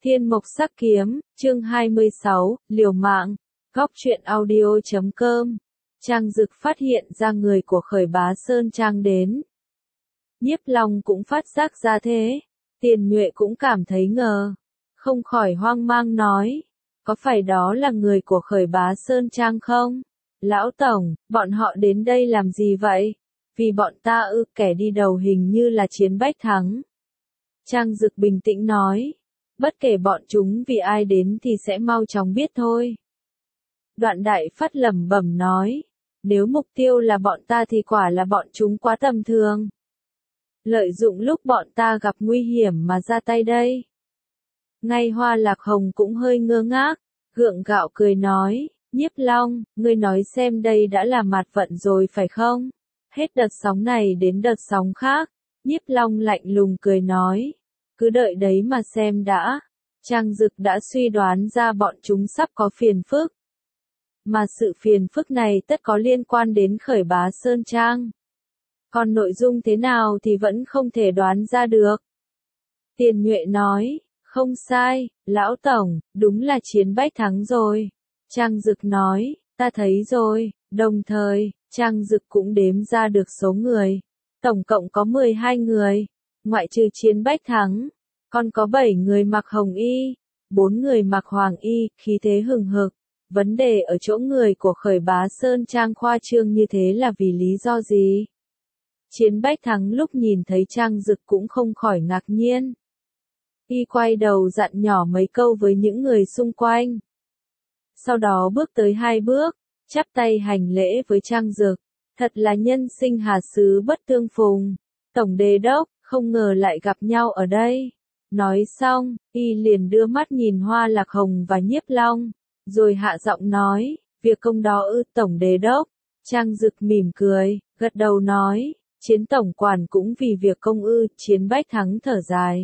Thiên Mộc Sắc Kiếm, chương 26, liều mạng, góc truyện audio.com. Trang Dực phát hiện ra người của Khởi Bá Sơn Trang đến. Nhiếp Long cũng phát giác ra thế. Tiền Nhuệ cũng cảm thấy ngờ. Không khỏi hoang mang nói. Có phải đó là người của Khởi Bá Sơn Trang không? Lão Tổng, bọn họ đến đây làm gì vậy? Vì bọn ta kẻ đi đầu hình như là Chiến Bách Thắng. Trang Dực bình tĩnh nói. Bất kể bọn chúng vì ai đến thì sẽ mau chóng biết thôi. Đoạn Đại Phát lẩm bẩm nói. Nếu mục tiêu là bọn ta thì quả là bọn chúng quá tầm thường. Lợi dụng lúc bọn ta gặp nguy hiểm mà ra tay đây. Ngay Hoa Lạc Hồng cũng hơi ngơ ngác, gượng gạo cười nói. Nhiếp Long, ngươi nói xem đây đã là mạt vận rồi phải không? Hết đợt sóng này đến đợt sóng khác. Nhiếp Long lạnh lùng cười nói. Cứ đợi đấy mà xem đã. Trang Dực đã suy đoán ra bọn chúng sắp có phiền phức. Mà sự phiền phức này tất có liên quan đến Khởi Bá Sơn Trang. Còn nội dung thế nào thì vẫn không thể đoán ra được. Tiền Nhuệ nói, không sai, Lão Tổng, đúng là Chiến Bách Thắng rồi. Trang Dực nói, ta thấy rồi, đồng thời, Trang Dực cũng đếm ra được số người. Tổng cộng có 12 người, ngoại trừ Chiến Bách Thắng. Còn có 7 người mặc hồng y, 4 người mặc hoàng y, khí thế hừng hực. Vấn đề ở chỗ người của Khởi Bá Sơn Trang khoa trương như thế là vì lý do gì? Chiến Bách Thắng lúc nhìn thấy Trang Dực cũng không khỏi ngạc nhiên. Y quay đầu dặn nhỏ mấy câu với những người xung quanh. Sau đó bước tới 2 bước, chắp tay hành lễ với Trang Dực. Thật là nhân sinh hà xứ bất tương phùng. Tổng Đế Đốc, không ngờ lại gặp nhau ở đây. Nói xong, y liền đưa mắt nhìn Hoa Lạc Hồng và Nhiếp Long, rồi hạ giọng nói, việc công đó Tổng Đế Đốc. Trang Dực mỉm cười, gật đầu nói, Chiến Tổng Quản cũng vì việc công Chiến Bách Thắng thở dài.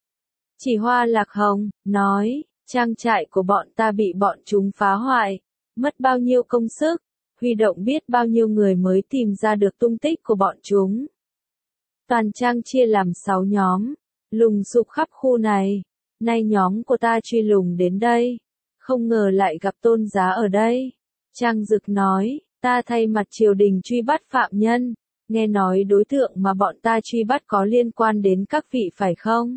Chỉ Hoa Lạc Hồng, nói, trang trại của bọn ta bị bọn chúng phá hoại, mất bao nhiêu công sức, huy động biết bao nhiêu người mới tìm ra được tung tích của bọn chúng. Toàn trang chia làm 6 nhóm. Lùng sục khắp khu này, nay nhóm của ta truy lùng đến đây, không ngờ lại gặp Tôn Giá ở đây. Trang Dực nói, ta thay mặt triều đình truy bắt phạm nhân, nghe nói đối tượng mà bọn ta truy bắt có liên quan đến các vị phải không?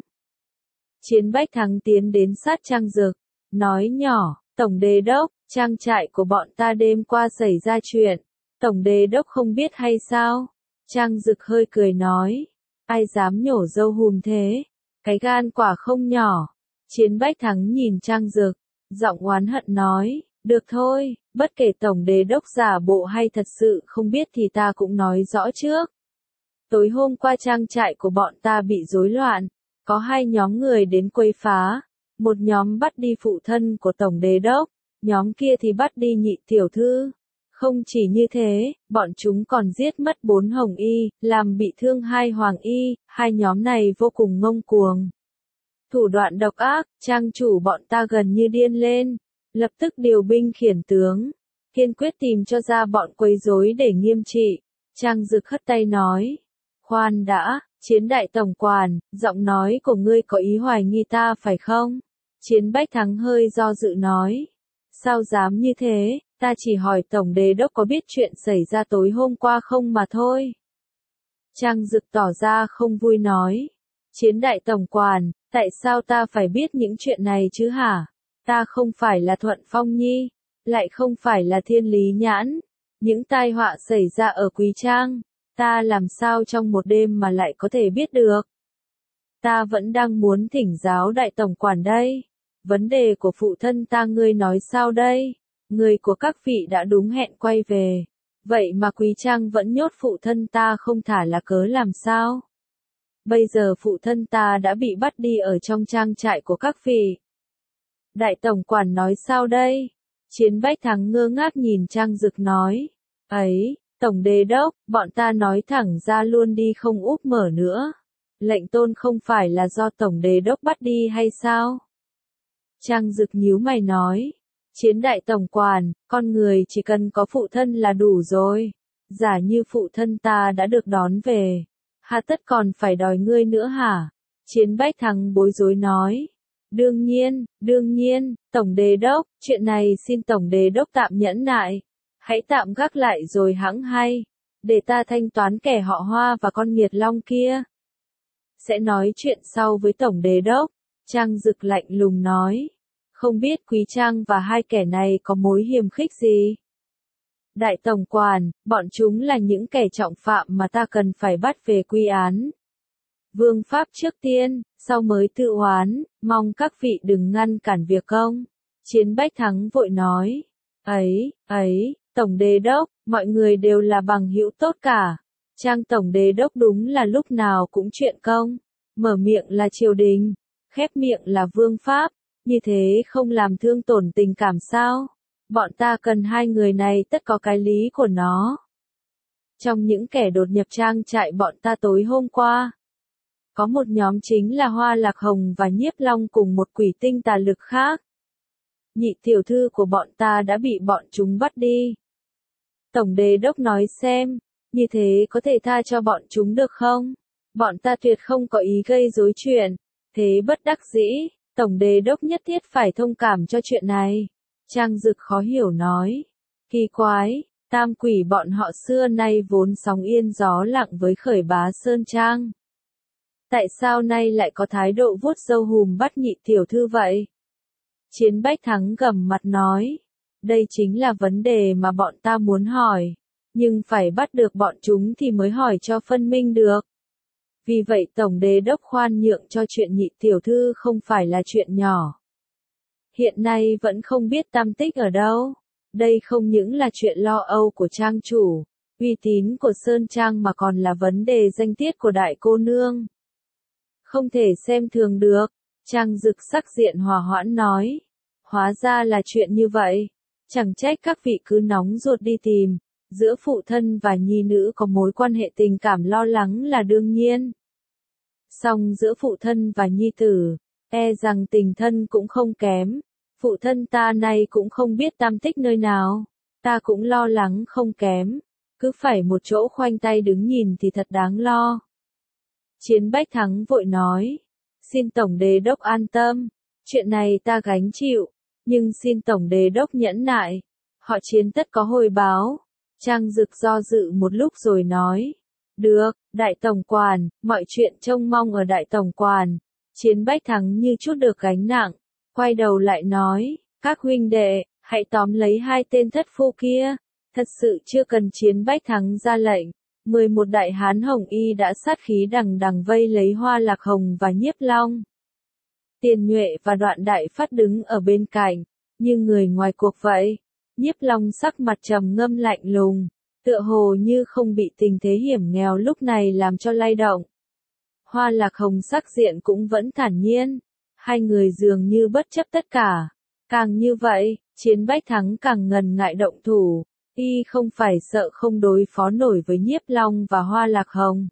Chiến Bách Thắng tiến đến sát Trang Dực, nói nhỏ, Tổng Đế Đốc, trang trại của bọn ta đêm qua xảy ra chuyện, Tổng Đế Đốc không biết hay sao? Trang Dực hơi cười nói. Ai dám nhổ dâu hùm thế? Cái gan quả không nhỏ. Chiến Bách Thắng nhìn Trang Dực, giọng oán hận nói, được thôi, bất kể Tổng Đế Đốc giả bộ hay thật sự không biết thì ta cũng nói rõ trước. Tối hôm qua trang trại của bọn ta bị rối loạn, có 2 nhóm người đến quấy phá, một nhóm bắt đi phụ thân của Tổng Đế Đốc, nhóm kia thì bắt đi nhị tiểu thư. Không chỉ như thế, bọn chúng còn giết mất 4 hồng y, làm bị thương 2 hoàng y, 2 nhóm này vô cùng ngông cuồng. Thủ đoạn độc ác, trang chủ bọn ta gần như điên lên, lập tức điều binh khiển tướng, kiên quyết tìm cho ra bọn quấy rối để nghiêm trị. Trang Dực hất tay nói, khoan đã, Chiến Đại Tổng Quản, giọng nói của ngươi có ý hoài nghi ta phải không? Chiến Bách Thắng hơi do dự nói, sao dám như thế? Ta chỉ hỏi Tổng Đế Đốc có biết chuyện xảy ra tối hôm qua không mà thôi. Trang Dực tỏ ra không vui nói. Chiến Đại Tổng Quản, tại sao ta phải biết những chuyện này chứ hả? Ta không phải là Thuận Phong Nhi, lại không phải là Thiên Lý Nhãn. Những tai họa xảy ra ở Quý Trang, ta làm sao trong một đêm mà lại có thể biết được? Ta vẫn đang muốn thỉnh giáo Đại Tổng Quản đây. Vấn đề của phụ thân ta ngươi nói sao đây? Người của các vị đã đúng hẹn quay về. Vậy mà Quý Trang vẫn nhốt phụ thân ta không thả là cớ làm sao? Bây giờ phụ thân ta đã bị bắt đi ở trong trang trại của các vị. Đại Tổng Quản nói sao đây? Chiến Bách Thắng ngơ ngác nhìn Trang Dực nói. Ấy, Tổng Đế Đốc, bọn ta nói thẳng ra luôn đi không úp mở nữa. Lệnh tôn không phải là do Tổng Đế Đốc bắt đi hay sao? Trang Dực nhíu mày nói. Chiến Đại Tổng Quản, con người chỉ cần có phụ thân là đủ rồi. Giả như phụ thân ta đã được đón về, hà tất còn phải đòi ngươi nữa hả? Chiến Bách Thắng bối rối nói. Đương nhiên, Tổng Đế Đốc, chuyện này xin Tổng Đế Đốc tạm nhẫn nại. Hãy tạm gác lại rồi hẵng hay. Để ta thanh toán kẻ họ Hoa và con nghiệt long kia. Sẽ nói chuyện sau với Tổng Đế Đốc. Trang Dực lạnh lùng nói. Không biết Quý Trang và hai kẻ này có mối hiềm khích gì? Đại Tổng Quản, bọn chúng là những kẻ trọng phạm mà ta cần phải bắt về quy án. Vương pháp trước tiên, sau mới tự oán, mong các vị đừng ngăn cản việc công. Chiến Bách Thắng vội nói. Tổng Đế Đốc, mọi người đều là bằng hữu tốt cả. Trang Tổng Đế Đốc đúng là lúc nào cũng chuyện công. Mở miệng là triều đình, khép miệng là vương pháp, như thế không làm thương tổn tình cảm sao? Bọn ta cần hai người này tất có cái lý của nó. Trong những kẻ đột nhập trang trại bọn ta tối hôm qua, có một nhóm chính là Hoa Lạc Hồng và Nhiếp Long cùng một quỷ tinh tà lực khác. Nhị tiểu thư của bọn ta đã bị bọn chúng bắt đi. Tổng Đế Đốc nói xem, như thế có thể tha cho bọn chúng được không? Bọn ta tuyệt không có ý gây rối chuyện. Thế bất đắc dĩ, Tổng Đế Đốc nhất thiết phải thông cảm cho chuyện này. Trang Dực khó hiểu nói. Kỳ quái, tam quỷ bọn họ xưa nay vốn sóng yên gió lặng với Khởi Bá Sơn Trang. Tại sao nay lại có thái độ vuốt râu hùm bắt nhị tiểu thư vậy? Chiến Bách Thắng gầm mặt nói. Đây chính là vấn đề mà bọn ta muốn hỏi. Nhưng phải bắt được bọn chúng thì mới hỏi cho phân minh được. Vì vậy Tổng Đế Đốc khoan nhượng cho chuyện nhị tiểu thư không phải là chuyện nhỏ. Hiện nay vẫn không biết tăm tích ở đâu. Đây không những là chuyện lo âu của trang chủ, uy tín của Sơn Trang mà còn là vấn đề danh tiết của đại cô nương. Không thể xem thường được. Trang Dực sắc diện hòa hoãn nói. Hóa ra là chuyện như vậy. Chẳng trách các vị cứ nóng ruột đi tìm. Giữa phụ thân và nhi nữ có mối quan hệ tình cảm lo lắng là đương nhiên. Song giữa phụ thân và nhi tử, e rằng tình thân cũng không kém. Phụ thân ta nay cũng không biết tam tích nơi nào. Ta cũng lo lắng không kém. Cứ phải một chỗ khoanh tay đứng nhìn thì thật đáng lo. Chiến Bách Thắng vội nói. Xin Tổng Đế Đốc an tâm. Chuyện này ta gánh chịu. Nhưng xin Tổng Đế Đốc nhẫn nại. Họ Chiến tất có hồi báo. Trang Dực do dự một lúc rồi nói. Được, Đại Tổng Quản, mọi chuyện trông mong ở Đại Tổng Quản. Chiến Bách Thắng như chút được gánh nặng. Quay đầu lại nói. Các huynh đệ, hãy tóm lấy hai tên thất phu kia. Thật sự chưa cần Chiến Bách Thắng ra lệnh. 11 đại hán hồng y đã sát khí đằng đằng vây lấy Hoa Lạc Hồng và Nhiếp Long. Tiền Nhuệ và Đoạn Đại Phát đứng ở bên cạnh, như người ngoài cuộc vậy. Nhiếp Long sắc mặt trầm ngâm lạnh lùng, tựa hồ như không bị tình thế hiểm nghèo lúc này làm cho lay động. Hoa Lạc Hồng sắc diện cũng vẫn thản nhiên, hai người dường như bất chấp tất cả. Càng như vậy, Chiến Bách Thắng càng ngần ngại động thủ. Y không phải sợ không đối phó nổi với Nhiếp Long và Hoa Lạc Hồng.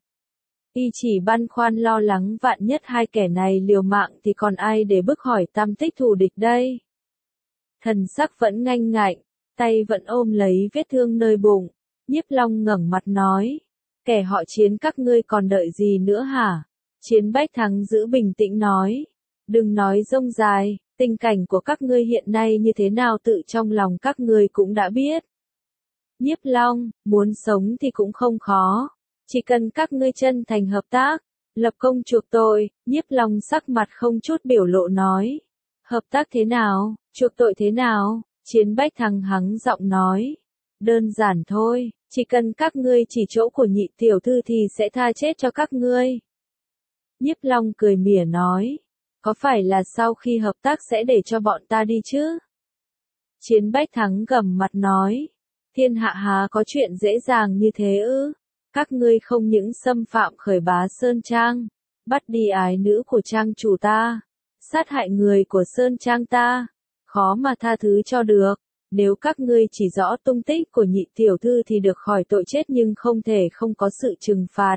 Y chỉ băn khoăn lo lắng vạn nhất hai kẻ này liều mạng thì còn ai để bức hỏi tam tích thù địch đây. Thần sắc vẫn nganh ngạnh, tay vẫn ôm lấy vết thương nơi bụng. Nhiếp Long ngẩng mặt nói. Kẻ họ Chiến các ngươi còn đợi gì nữa hả? Chiến Bách Thắng giữ bình tĩnh nói. Đừng nói rông dài, tình cảnh của các ngươi hiện nay như thế nào tự trong lòng các ngươi cũng đã biết. Nhiếp Long, muốn sống thì cũng không khó. Chỉ cần các ngươi chân thành hợp tác, lập công chuộc tội. Nhiếp Long sắc mặt không chút biểu lộ nói. Hợp tác thế nào, chuộc tội thế nào? Chiến Bách Thắng hắng giọng nói. Đơn giản thôi, chỉ cần các ngươi chỉ chỗ của nhị tiểu thư thì sẽ tha chết cho các ngươi. Nhiếp Long cười mỉa nói. Có phải là sau khi hợp tác sẽ để cho bọn ta đi chứ? Chiến Bách Thắng gầm mặt nói. Thiên hạ há có chuyện dễ dàng như thế ư? Các ngươi không những xâm phạm Khởi Bá Sơn Trang, bắt đi ái nữ của trang chủ ta, sát hại người của Sơn Trang ta, khó mà tha thứ cho được. Nếu các ngươi chỉ rõ tung tích của nhị tiểu thư thì được khỏi tội chết nhưng không thể không có sự trừng phạt.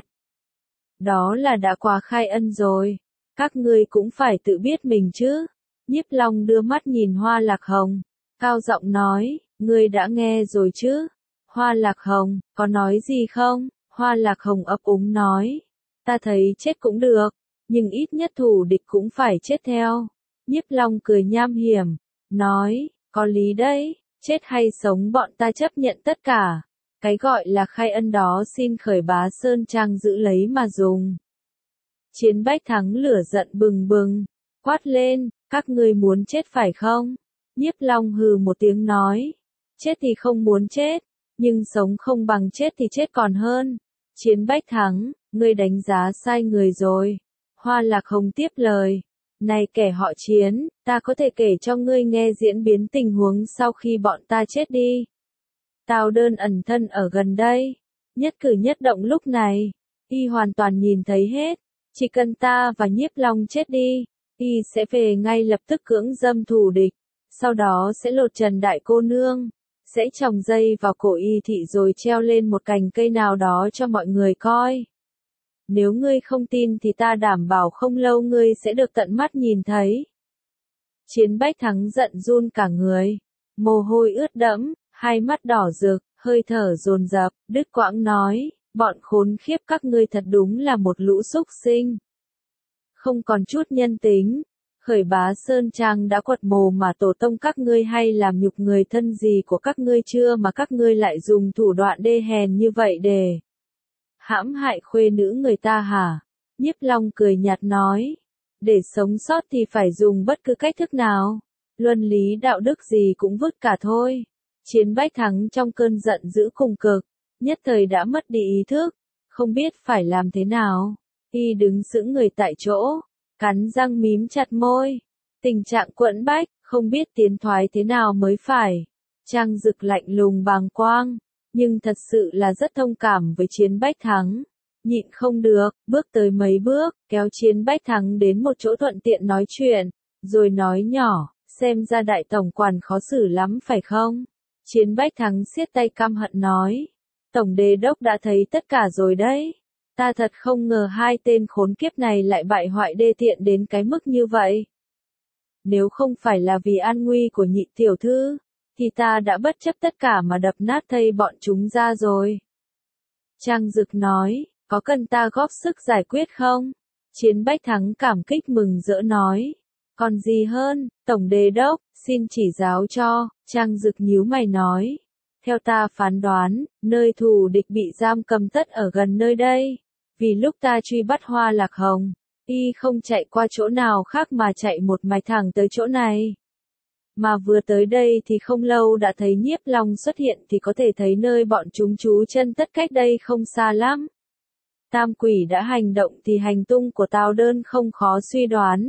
Đó là đã quá khai ân rồi. Các ngươi cũng phải tự biết mình chứ. Nhiếp Long đưa mắt nhìn Hoa Lạc Hồng, cao giọng nói. Ngươi đã nghe rồi chứ? Hoa Lạc Hồng, có nói gì không? Hoa Lạc Hồng ấp úng nói. Ta thấy chết cũng được, nhưng ít nhất thù địch cũng phải chết theo. Nhiếp Long cười nham hiểm, nói, có lý đấy, chết hay sống bọn ta chấp nhận tất cả. Cái gọi là khai ân đó xin Khởi Bá Sơn Trang giữ lấy mà dùng. Chiến Bách Thắng lửa giận bừng bừng, quát lên, các ngươi muốn chết phải không? Nhiếp Long hừ một tiếng nói, chết thì không muốn chết, nhưng sống không bằng chết thì chết còn hơn. Chiến Bách Thắng, ngươi đánh giá sai người rồi. Hoa Lạc Hồng tiếp lời, này kẻ họ Chiến, ta có thể kể cho ngươi nghe diễn biến tình huống sau khi bọn ta chết đi. Tào Đơn ẩn thân ở gần đây, nhất cử nhất động lúc này, y hoàn toàn nhìn thấy hết, chỉ cần ta và Nhiếp Long chết đi, y sẽ về ngay lập tức cưỡng dâm thù địch, sau đó sẽ lột trần đại cô nương, sẽ tròng dây vào cổ y thị rồi treo lên một cành cây nào đó cho mọi người coi. Nếu ngươi không tin thì ta đảm bảo không lâu ngươi sẽ được tận mắt nhìn thấy. Chiến Bách Thắng giận run cả người, mồ hôi ướt đẫm, hai mắt đỏ rực, hơi thở dồn dập, đứt quãng nói, bọn khốn khiếp các ngươi thật đúng là một lũ súc sinh. Không còn chút nhân tính, Khởi Bá Sơn Trang đã quật mồ mà tổ tông các ngươi hay làm nhục người thân gì của các ngươi chưa mà các ngươi lại dùng thủ đoạn đê hèn như vậy để hãm hại khuê nữ người ta hả? Nhiếp Long cười nhạt nói, để sống sót thì phải dùng bất cứ cách thức nào, luân lý đạo đức gì cũng vứt cả thôi. Chiến Bách Thắng trong cơn giận dữ cùng cực, nhất thời đã mất đi ý thức, không biết phải làm thế nào. Y đứng sững người tại chỗ, cắn răng mím chặt môi, tình trạng quẫn bách, không biết tiến thoái thế nào mới phải. Trang Dực lạnh lùng bàng quang, nhưng thật sự là rất thông cảm với Chiến Bách Thắng. Nhịn không được, bước tới mấy bước, kéo Chiến Bách Thắng đến một chỗ thuận tiện nói chuyện, rồi nói nhỏ, xem ra đại tổng quản khó xử lắm phải không? Chiến Bách Thắng siết tay căm hận nói, tổng đế đốc đã thấy tất cả rồi đấy. Ta thật không ngờ hai tên khốn kiếp này lại bại hoại đê tiện đến cái mức như vậy. Nếu không phải là vì an nguy của nhị tiểu thư, thì ta đã bất chấp tất cả mà đập nát thây bọn chúng ra rồi. Trang Dực nói, có cần ta góp sức giải quyết không? Chiến Bách Thắng cảm kích mừng rỡ nói, còn gì hơn, tổng đế đốc, xin chỉ giáo cho. Trang Dực nhíu mày nói, theo ta phán đoán, nơi thù địch bị giam cầm tất ở gần nơi đây. Vì lúc ta truy bắt Hoa Lạc Hồng, y không chạy qua chỗ nào khác mà chạy một mạch thẳng tới chỗ này. Mà vừa tới đây thì không lâu đã thấy Nhiếp Long xuất hiện thì có thể thấy nơi bọn chúng trú chân tất cách đây không xa lắm. Tam quỷ đã hành động thì hành tung của Tào Đơn không khó suy đoán.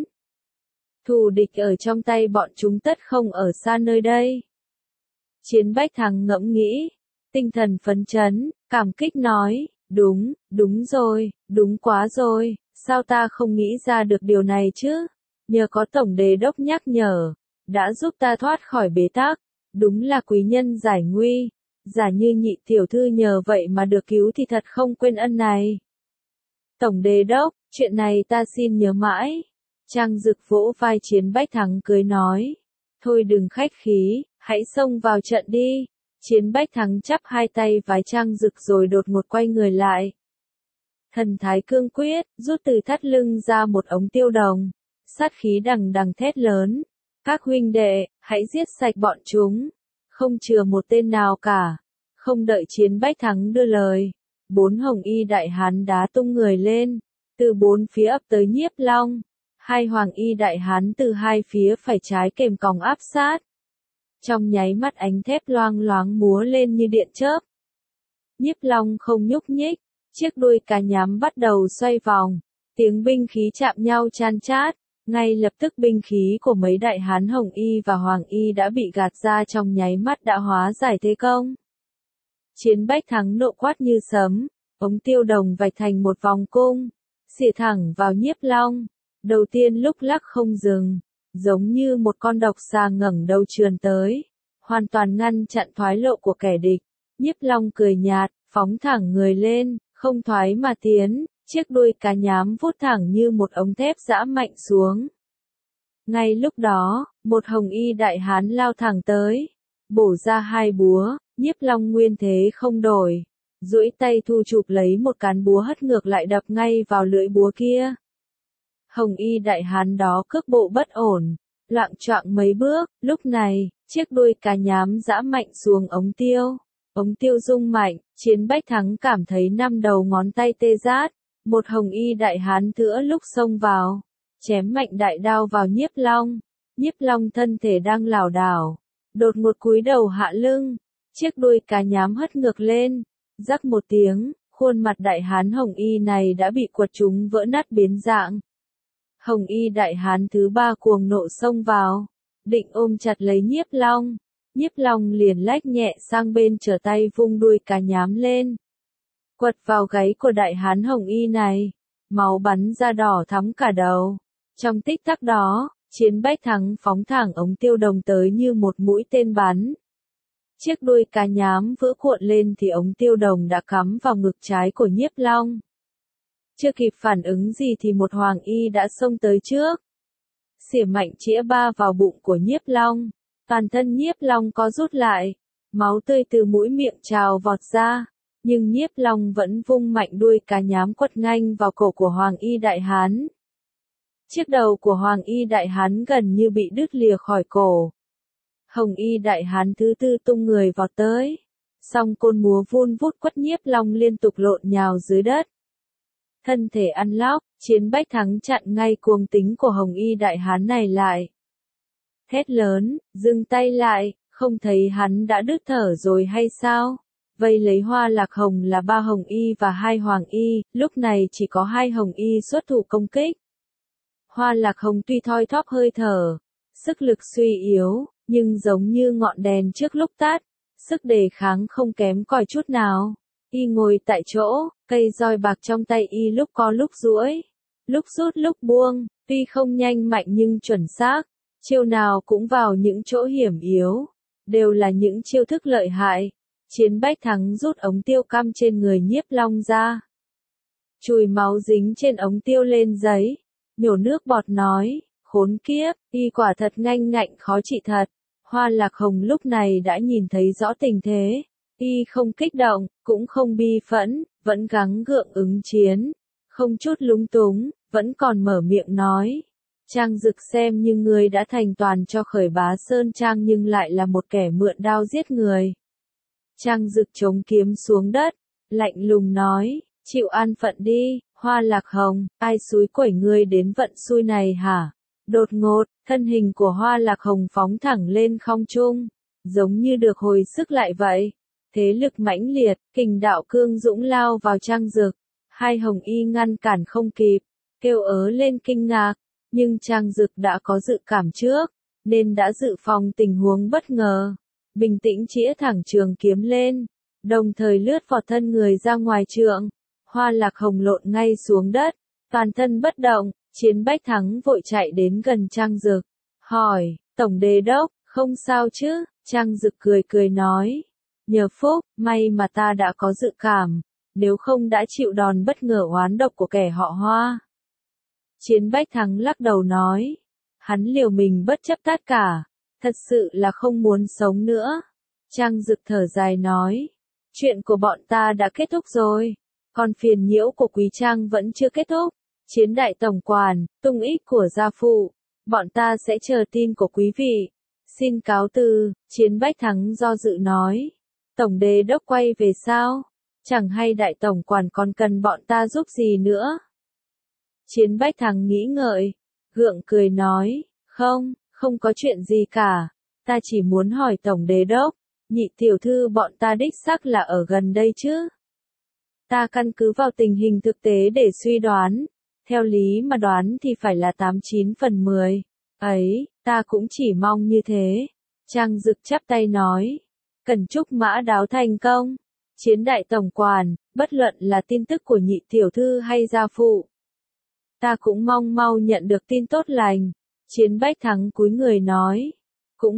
Thù địch ở trong tay bọn chúng tất không ở xa nơi đây. Chiến Bách Thắng ngẫm nghĩ, tinh thần phấn chấn, cảm kích nói, đúng rồi, đúng quá rồi, sao ta không nghĩ ra được điều này chứ? Nhờ có tổng đế đốc nhắc nhở, đã giúp ta thoát khỏi bế tắc, đúng là quý nhân giải nguy, giả như nhị tiểu thư nhờ vậy mà được cứu thì thật không quên ân này. Tổng đế đốc, chuyện này ta xin nhớ mãi. Trang Dực vỗ vai Chiến Bách Thắng cười nói, thôi đừng khách khí, hãy xông vào trận đi. Chiến Bách Thắng chắp hai tay vái Trang Dực rồi đột ngột quay người lại. Thần thái cương quyết, rút từ thắt lưng ra một ống tiêu đồng, sát khí đằng đằng thét lớn. Các huynh đệ, hãy giết sạch bọn chúng, không chừa một tên nào cả. Không đợi Chiến Bách Thắng đưa lời, 4 hồng y đại hán đá tung người lên, từ 4 phía ập tới Nhiếp Long. 2 hoàng y đại hán từ 2 phía phải trái kềm còng áp sát. Trong nháy mắt ánh thép loang loáng múa lên như điện chớp. Nhiếp Long không nhúc nhích, chiếc đuôi cá nhám bắt đầu xoay vòng, tiếng binh khí chạm nhau chan chát, ngay lập tức binh khí của mấy đại hán hồng y và hoàng y đã bị gạt ra trong nháy mắt đã hóa giải thế công. Chiến Bách Thắng nộ quát như sấm, ống tiêu đồng vạch thành một vòng cung, xỉa thẳng vào Nhiếp Long, đầu tiên lúc lắc không dừng, giống như một con độc xà ngẩng đầu trườn tới, hoàn toàn ngăn chặn thoái lộ của kẻ địch. Nhiếp Long cười nhạt, phóng thẳng người lên, không thoái mà tiến, chiếc đuôi cá nhám vút thẳng như một ống thép giã mạnh xuống. Ngay lúc đó, một hồng y đại hán lao thẳng tới, bổ ra 2 búa, Nhiếp Long nguyên thế không đổi, duỗi tay thu chụp lấy một cán búa hất ngược lại đập ngay vào lưỡi búa kia. Hồng y đại hán đó cước bộ bất ổn, loạng choạng mấy bước, lúc này, chiếc đuôi cá nhám giã mạnh xuống ống tiêu. Ống tiêu rung mạnh, Chiến Bách Thắng cảm thấy 5 đầu ngón tay tê rát, một hồng y đại hán giữa lúc xông vào, chém mạnh đại đao vào Nhiếp Long. Nhiếp Long thân thể đang lảo đảo, đột ngột cúi đầu hạ lưng, chiếc đuôi cá nhám hất ngược lên, rắc một tiếng, khuôn mặt đại hán hồng y này đã bị quật trúng vỡ nát biến dạng. Hồng y đại hán thứ 3 cuồng nộ xông vào, định ôm chặt lấy Nhiếp Long. Nhiếp Long liền lách nhẹ sang bên trở tay vung đuôi cá nhám lên, quật vào gáy của đại hán hồng y này, máu bắn ra đỏ thắm cả đầu. Trong tích tắc đó, Chiến Bách Thắng phóng thẳng ống tiêu đồng tới như một mũi tên bắn. Chiếc đuôi cá nhám vỡ cuộn lên thì ống tiêu đồng đã cắm vào ngực trái của Nhiếp Long. Chưa kịp phản ứng gì thì một hoàng y đã xông tới trước, xỉa mạnh chĩa ba vào bụng của Nhiếp Long. Toàn thân Nhiếp Long có rút lại, máu tươi từ mũi miệng trào vọt ra, nhưng Nhiếp Long vẫn vung mạnh đuôi cá nhám quất nhanh vào cổ của Hoàng Y Đại Hán. Chiếc đầu của Hoàng Y Đại Hán gần như bị đứt lìa khỏi cổ. Hồng Y Đại Hán thứ 4 tung người vọt tới, song côn múa vun vút quất Nhiếp Long liên tục lộn nhào dưới đất. Thân thể ăn lóc, Chiến Bách Thắng chặn ngay cuồng tính của Hồng Y Đại Hán này lại. Hét lớn, dừng tay lại, không thấy hắn đã đứt thở rồi hay sao? Vây lấy Hoa Lạc Hồng là 3 Hồng Y và 2 Hoàng Y, lúc này chỉ có 2 Hồng Y xuất thủ công kích. Hoa Lạc Hồng tuy thoi thóp hơi thở, sức lực suy yếu, nhưng giống như ngọn đèn trước lúc tắt, sức đề kháng không kém cỏi chút nào. Y ngồi tại chỗ, cây roi bạc trong tay y lúc co lúc duỗi, lúc rút lúc buông, tuy không nhanh mạnh nhưng chuẩn xác, chiêu nào cũng vào những chỗ hiểm yếu, đều là những chiêu thức lợi hại. Chiến Bách Thắng rút ống tiêu căm trên người Nhiếp Long ra, chùi máu dính trên ống tiêu lên giấy, nhổ nước bọt nói, khốn kiếp, y quả thật nhanh ngạnh khó trị thật. Hoa Lạc Hồng lúc này đã nhìn thấy rõ tình thế, y không kích động, cũng không bi phẫn, vẫn gắng gượng ứng chiến, không chút lúng túng, vẫn còn mở miệng nói. Trang Dực xem như ngươi đã thành toàn cho Khởi Bá Sơn Trang nhưng lại là một kẻ mượn đao giết người. Trang Dực chống kiếm xuống đất, lạnh lùng nói, chịu an phận đi, Hoa Lạc Hồng, ai xúi quẩy ngươi đến vận xui này hả? Đột ngột, thân hình của Hoa Lạc Hồng phóng thẳng lên không trung, giống như được hồi sức lại vậy. Thế lực mãnh liệt, kình đạo cương dũng lao vào Trang Dực, 2 Hồng Y ngăn cản không kịp, kêu ớ lên kinh ngạc, nhưng Trang Dực đã có dự cảm trước, nên đã dự phòng tình huống bất ngờ. Bình tĩnh chĩa thẳng trường kiếm lên, đồng thời lướt vọt thân người ra ngoài trượng. Hoa Lạc Hồng lộn ngay xuống đất, toàn thân bất động. Chiến Bách Thắng vội chạy đến gần Trang Dực, hỏi, Tổng Đế Đốc, không sao chứ? Trang Dực cười cười nói, nhờ phúc, may mà ta đã có dự cảm, nếu không đã chịu đòn bất ngờ oán độc của kẻ họ Hoa. Chiến Bách Thắng lắc đầu nói, hắn liều mình bất chấp tất cả, thật sự là không muốn sống nữa. Trang Dực thở dài nói, chuyện của bọn ta đã kết thúc rồi, còn phiền nhiễu của Quý Trang vẫn chưa kết thúc. Chiến đại tổng quản, tung ích của gia phụ, bọn ta sẽ chờ tin của quý vị. Xin cáo từ. Chiến Bách Thắng do dự nói, Tổng Đế Đốc quay về sao? Chẳng hay đại tổng quản còn cần bọn ta giúp gì nữa? Chiến Bách Thắng nghĩ ngợi, gượng cười nói, không có chuyện gì cả, ta chỉ muốn hỏi Tổng Đế Đốc, nhị tiểu thư bọn ta đích xác là ở gần đây chứ? Ta căn cứ vào tình hình thực tế để suy đoán, theo lý mà đoán thì phải là 89 phần 10. Ấy, ta cũng chỉ mong như thế. Trang Dực chắp tay nói, cần chúc Mã Đáo thành công. Chiến đại tổng quản, bất luận là tin tức của nhị tiểu thư hay gia phụ, ta cũng mong mau nhận được tin tốt lành. Chiến Bách Thắng cúi người nói, cũng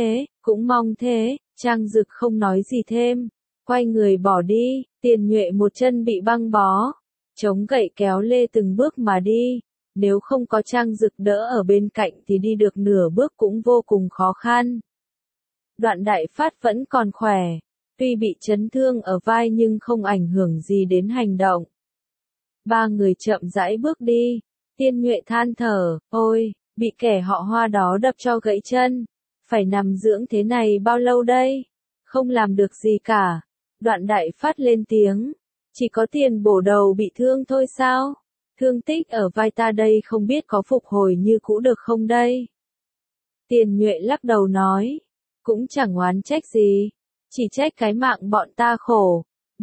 mong thế. Trang Dực không nói gì thêm, quay người bỏ đi. Tiền Nhuệ một chân bị băng bó, chống gậy kéo lê từng bước mà đi, nếu không có Trang Dực đỡ ở bên cạnh thì đi được nửa bước cũng vô cùng khó khăn. Đoạn Đại Phát vẫn còn khỏe, tuy bị chấn thương ở vai nhưng không ảnh hưởng gì đến hành động. 3 người chậm rãi bước đi, Tiên Nhuệ than thở, ôi, bị kẻ họ Hoa đó đập cho gãy chân. Phải nằm dưỡng thế này bao lâu đây? Không làm được gì cả. Đoạn Đại Phát lên tiếng. Chỉ có tiền bổ đầu bị thương thôi sao? Thương tích ở vai ta đây không biết có phục hồi như cũ được không đây? Tiền Nhuệ lắc đầu nói. Cũng chẳng oán trách gì. Chỉ trách cái mạng bọn ta khổ.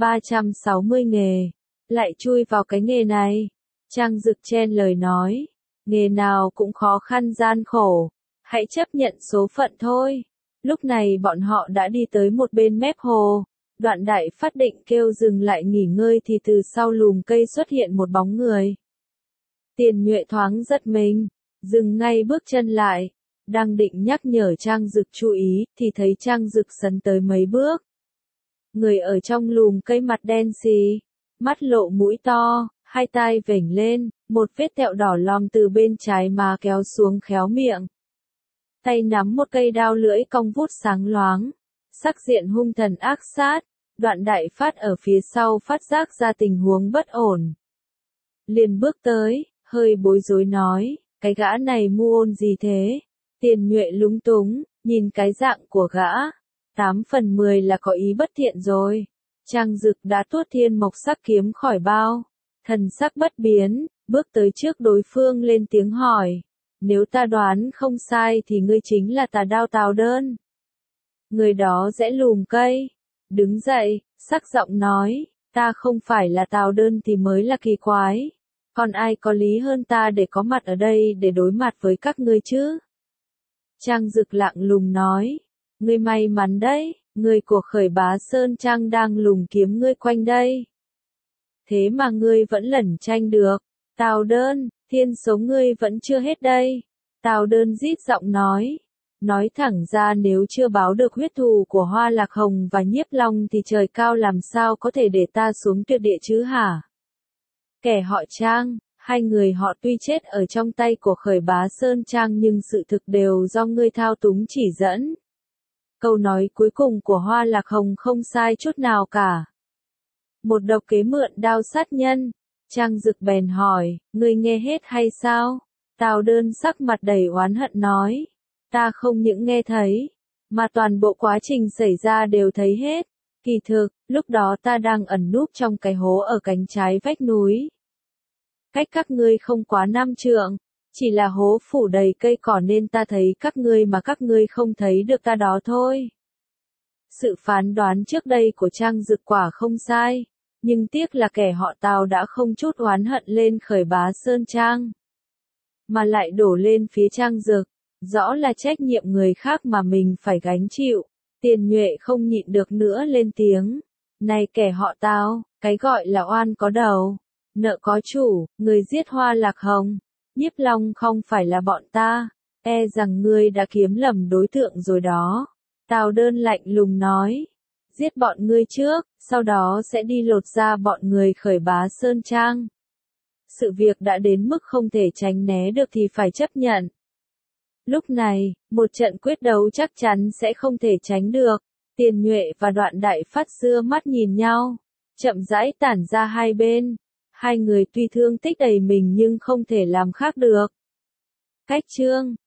360 nghề. Lại chui vào cái nghề này. Trang Dực chen lời nói. Nghề nào cũng khó khăn gian khổ. Hãy chấp nhận số phận thôi. Lúc này bọn họ đã đi tới một bên mép hồ. Đoạn Đại Phát định kêu dừng lại nghỉ ngơi thì từ sau lùm cây xuất hiện một bóng người. Tiền Nhuệ thoáng giật mình, dừng ngay bước chân lại. Đang định nhắc nhở Trang Dực chú ý, thì thấy Trang Dực sấn tới mấy bước. Người ở trong lùm cây mặt đen xì, mắt lộ mũi to, hai tai vểnh lên, một vết tẹo đỏ lòm từ bên trái má kéo xuống khéo miệng. Tay nắm một cây đao lưỡi cong vút sáng loáng, sắc diện hung thần ác sát. Đoạn Đại Phát ở phía sau phát giác ra tình huống bất ổn. Liền bước tới, hơi bối rối nói, cái gã này mu ôn gì thế? Tiền Nhuệ lúng túng, nhìn cái dạng của gã. 8 phần 10 là có ý bất thiện rồi. Trang Dực đã tuốt thiên mộc sắc kiếm khỏi bao. Thần sắc bất biến, bước tới trước đối phương lên tiếng hỏi. Nếu ta đoán không sai thì ngươi chính là Tà Đao Tào Đơn. Người đó rẽ lùm cây. Đứng dậy, sắc giọng nói, ta không phải là Tào Đơn thì mới là kỳ quái. Còn ai có lý hơn ta để có mặt ở đây để đối mặt với các ngươi chứ? Trang Dực lặng lùng nói, ngươi may mắn đấy, người của Khởi Bá Sơn Trang đang lùng kiếm ngươi quanh đây. Thế mà ngươi vẫn lẩn tranh được. Tào Đơn, thiên số ngươi vẫn chưa hết đây. Tào Đơn rít giọng nói. Nói thẳng ra nếu chưa báo được huyết thù của Hoa Lạc Hồng và Nhiếp Long thì trời cao làm sao có thể để ta xuống tuyệt địa chứ hả? Kẻ họ Trang, hai người họ tuy chết ở trong tay của Khởi Bá Sơn Trang nhưng sự thực đều do ngươi thao túng chỉ dẫn. Câu nói cuối cùng của Hoa Lạc Hồng không sai chút nào cả. Một độc kế mượn đao sát nhân. Trang Dực bèn hỏi, ngươi nghe hết hay sao? Tào Đơn sắc mặt đầy oán hận nói. Ta không những nghe thấy, mà toàn bộ quá trình xảy ra đều thấy hết. Kỳ thực, lúc đó ta đang ẩn núp trong cái hố ở cánh trái vách núi. Cách các ngươi không quá 5 trượng, chỉ là hố phủ đầy cây cỏ nên ta thấy các ngươi mà các ngươi không thấy được ta đó thôi. Sự phán đoán trước đây của Trang Dực quả không sai, nhưng tiếc là kẻ họ Tào đã không chút oán hận lên Khởi Bá Sơn Trang, mà lại đổ lên phía Trang Dực. Rõ là trách nhiệm người khác mà mình phải gánh chịu. Tiền Nhuệ không nhịn được nữa lên tiếng. Này kẻ họ Tào, cái gọi là oan có đầu, nợ có chủ, người giết Hoa Lạc Hồng, Nhiếp Long không phải là bọn ta. E rằng ngươi đã kiếm lầm đối tượng rồi đó. Tào Đơn lạnh lùng nói. Giết bọn ngươi trước, sau đó sẽ đi lột ra bọn người Khởi Bá Sơn Trang. Sự việc đã đến mức không thể tránh né được thì phải chấp nhận. Lúc này, một trận quyết đấu chắc chắn sẽ không thể tránh được. Tiền Nhuệ và Đoạn Đại Phát đưa mắt nhìn nhau, chậm rãi tản ra hai bên. Hai người tuy thương tích đầy mình nhưng không thể làm khác được. Cách chương